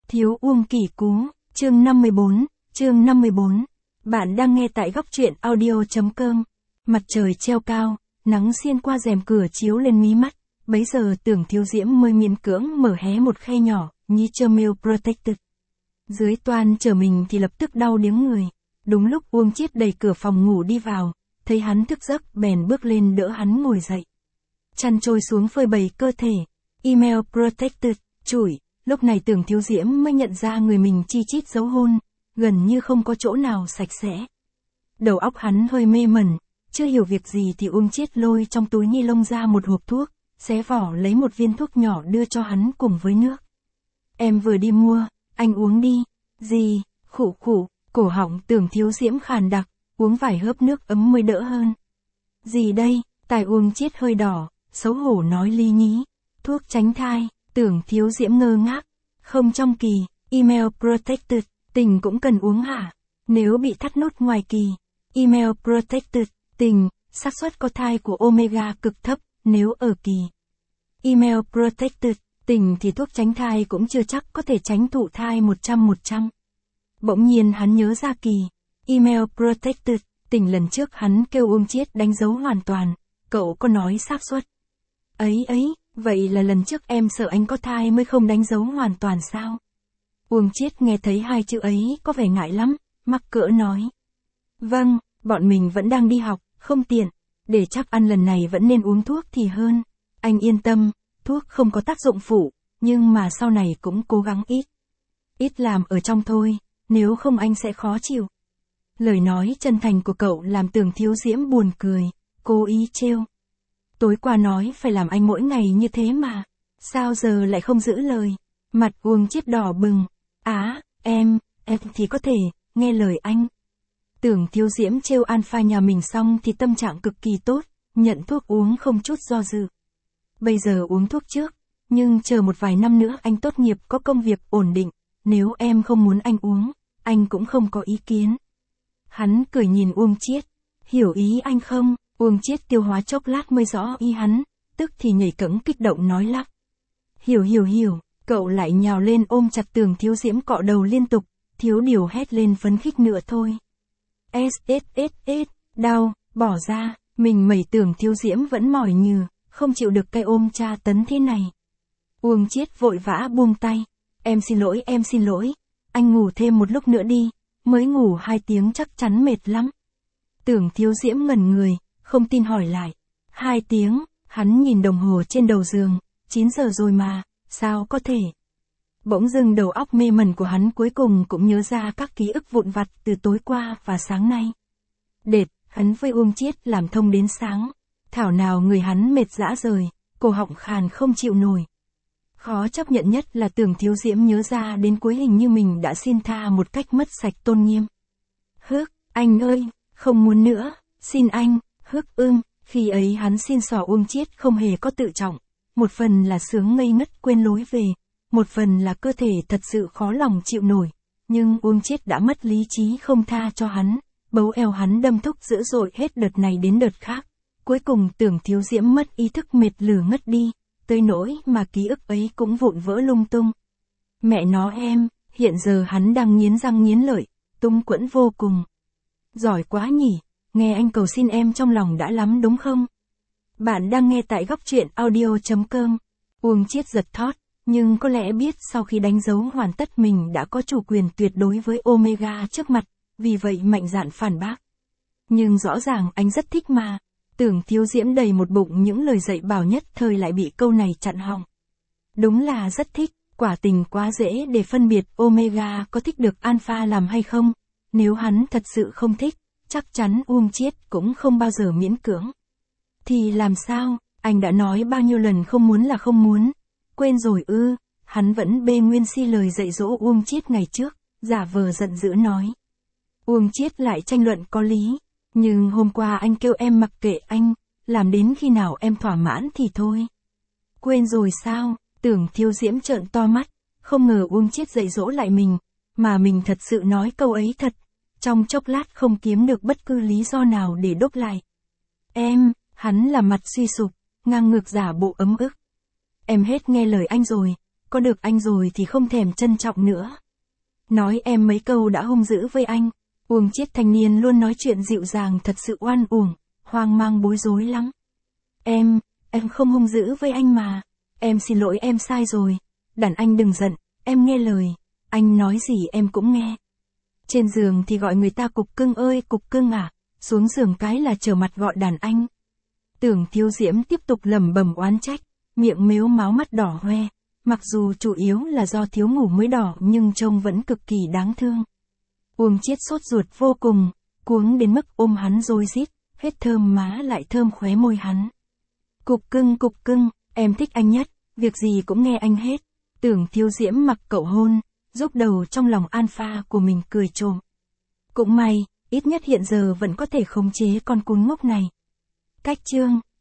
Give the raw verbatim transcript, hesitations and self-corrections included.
Thiếu Uông Kỷ Cú, chương năm mươi bốn, chương năm mươi bốn. Bạn đang nghe tại góc truyện audio chấm com. Mặt trời treo cao, nắng xiên qua rèm cửa chiếu lên mí mắt, bấy giờ Tưởng Thiếu Diễm mới miễn cưỡng mở hé một khe nhỏ, như Thermal Protected. Dưới toan trở mình thì lập tức đau điếng người. Đúng lúc Uông Chiết đẩy cửa phòng ngủ đi vào, thấy hắn thức giấc bèn bước lên đỡ hắn ngồi dậy. Chăn trôi xuống phơi bày cơ thể, email protected, chủi. Lúc này Tưởng Thiếu Diễm mới nhận ra người mình chi chít dấu hôn, gần như không có chỗ nào sạch sẽ. Đầu óc hắn hơi mê mẩn, chưa hiểu việc gì thì Uông Chiết lôi trong túi ni lông ra một hộp thuốc, xé vỏ lấy một viên thuốc nhỏ đưa cho hắn cùng với nước. Em vừa đi mua, anh uống đi. Gì? Khụ khụ, cổ họng Tưởng Thiếu Diễm khàn đặc, uống vài hớp nước ấm mới đỡ hơn. Gì đây? Tai Uông Chiết hơi đỏ, xấu hổ nói lý nhí. Thuốc tránh thai. Tưởng Thiếu Diễm ngơ ngác. Không trong kỳ, email protected, tình cũng cần uống hả? Nếu bị thắt nút ngoài kỳ, email protected, tình, xác suất có thai của omega cực thấp, nếu ở kỳ. Email protected, tình thì thuốc tránh thai cũng chưa chắc có thể tránh thụ thai một trăm một trăm. Bỗng nhiên hắn nhớ ra kỳ, email protected, tình lần trước hắn kêu Uông Chiết đánh dấu hoàn toàn, cậu có nói xác suất. Ấy ấy. Vậy là lần trước em sợ anh có thai mới không đánh dấu hoàn toàn sao? Uông Chiết nghe thấy hai chữ ấy có vẻ ngại lắm, mắc cỡ nói. Vâng, bọn mình vẫn đang đi học, không tiện, để chắc ăn lần này vẫn nên uống thuốc thì hơn. Anh yên tâm, thuốc không có tác dụng phụ, nhưng mà sau này cũng cố gắng ít. Ít làm ở trong thôi, nếu không anh sẽ khó chịu. Lời nói chân thành của cậu làm Tưởng Thiếu Diễm buồn cười, cố ý trêu. Tối qua nói phải làm anh mỗi ngày như thế mà. Sao giờ lại không giữ lời? Mặt Uông Chiết đỏ bừng. Á, em, em thì có thể, nghe lời anh. Tưởng Thiếu Diễm trêu alpha nhà mình xong thì tâm trạng cực kỳ tốt, nhận thuốc uống không chút do dự. Bây giờ uống thuốc trước, nhưng chờ một vài năm nữa anh tốt nghiệp có công việc ổn định, nếu em không muốn anh uống, anh cũng không có ý kiến. Hắn cười nhìn Uông Chiết. Hiểu ý anh không? Uông Chiết tiêu hóa chốc lát mới rõ ý hắn, tức thì nhảy cẫng kích động nói lắp. Hiểu hiểu hiểu, cậu lại nhào lên ôm chặt Tưởng Thiếu Diễm cọ đầu liên tục, thiếu điều hét lên phấn khích nữa thôi. S S S S, đau, bỏ ra, mình mẩy Tưởng Thiếu Diễm vẫn mỏi nhừ, không chịu được cái ôm tra tấn thế này. Uông Chiết vội vã buông tay. Em xin lỗi em xin lỗi, anh ngủ thêm một lúc nữa đi, mới ngủ hai tiếng chắc chắn mệt lắm. Tưởng Thiếu Diễm ngẩn người. Không tin hỏi lại. Hai tiếng, hắn nhìn đồng hồ trên đầu giường, chín giờ rồi mà, sao có thể. Bỗng dưng đầu óc mê mẩn của hắn cuối cùng cũng nhớ ra các ký ức vụn vặt từ tối qua và sáng nay. Đệt, hắn với Uông Chiết làm thông đến sáng, thảo nào người hắn mệt dã rời, cổ họng khàn không chịu nổi. Khó chấp nhận nhất là Tưởng Thiếu Diễm nhớ ra đến cuối hình như mình đã xin tha một cách mất sạch tôn nghiêm. Hước, anh ơi, không muốn nữa, xin anh. Hức ưm, khi ấy hắn xin xỏ Uông Chiết không hề có tự trọng, một phần là sướng ngây ngất quên lối về, một phần là cơ thể thật sự khó lòng chịu nổi, nhưng Uông Chiết đã mất lý trí không tha cho hắn, bấu eo hắn đâm thúc dữ dội hết đợt này đến đợt khác, cuối cùng Tưởng Thiếu Diễm mất ý thức mệt lử ngất đi, tới nỗi mà ký ức ấy cũng vụn vỡ lung tung. Mẹ nó em, hiện giờ hắn đang nghiến răng nghiến lợi, tung quẫn vô cùng. Giỏi quá nhỉ. Nghe anh cầu xin em trong lòng đã lắm đúng không? Bạn đang nghe tại góc truyện audio chấm com. Uông Chiết giật thót, nhưng có lẽ biết sau khi đánh dấu hoàn tất mình đã có chủ quyền tuyệt đối với Omega trước mặt, vì vậy mạnh dạn phản bác. Nhưng rõ ràng anh rất thích mà. Tưởng Thiếu Diễm đầy một bụng những lời dạy bảo nhất thời lại bị câu này chặn họng. Đúng là rất thích, quả tình quá dễ để phân biệt Omega có thích được Alpha làm hay không. Nếu hắn thật sự không thích, chắc chắn Uông Chiết cũng không bao giờ miễn cưỡng. Thì làm sao, anh đã nói bao nhiêu lần không muốn là không muốn. Quên rồi ư, hắn vẫn bê nguyên si lời dạy dỗ Uông Chiết ngày trước, giả vờ giận dữ nói. Uông Chiết lại tranh luận có lý, nhưng hôm qua anh kêu em mặc kệ anh, làm đến khi nào em thỏa mãn thì thôi. Quên rồi sao, Tưởng Thiếu Diễm trợn to mắt, không ngờ Uông Chiết dạy dỗ lại mình, mà mình thật sự nói câu ấy thật. Trong chốc lát không kiếm được bất cứ lý do nào để đốc lại. Em, hắn là mặt suy sụp, ngang ngược giả bộ ấm ức. Em hết nghe lời anh rồi, có được anh rồi thì không thèm trân trọng nữa. Nói em mấy câu đã hung dữ với anh. Uông Chiết thanh niên luôn nói chuyện dịu dàng thật sự oan uổng, hoang mang bối rối lắm. Em, em không hung dữ với anh mà. Em xin lỗi, em sai rồi. Đàn anh đừng giận, em nghe lời. Anh nói gì em cũng nghe. Trên giường thì gọi người ta cục cưng ơi cục cưng à, xuống giường cái là trở mặt gọi đàn anh. Tưởng Thiếu Diễm tiếp tục lẩm bẩm oán trách, miệng mếu máo mắt đỏ hoe. Mặc dù chủ yếu là do thiếu ngủ mới đỏ nhưng trông vẫn cực kỳ đáng thương. Uông Chiết sốt ruột vô cùng, cuống đến mức ôm hắn rối rít, hết thơm má lại thơm khóe môi hắn. Cục cưng cục cưng, em thích anh nhất, việc gì cũng nghe anh hết. Tưởng Thiếu Diễm mặc cậu hôn, giúp đầu trong lòng alpha của mình cười trộm. Cũng may, ít nhất hiện giờ vẫn có thể khống chế con cún ngốc này. Cách chương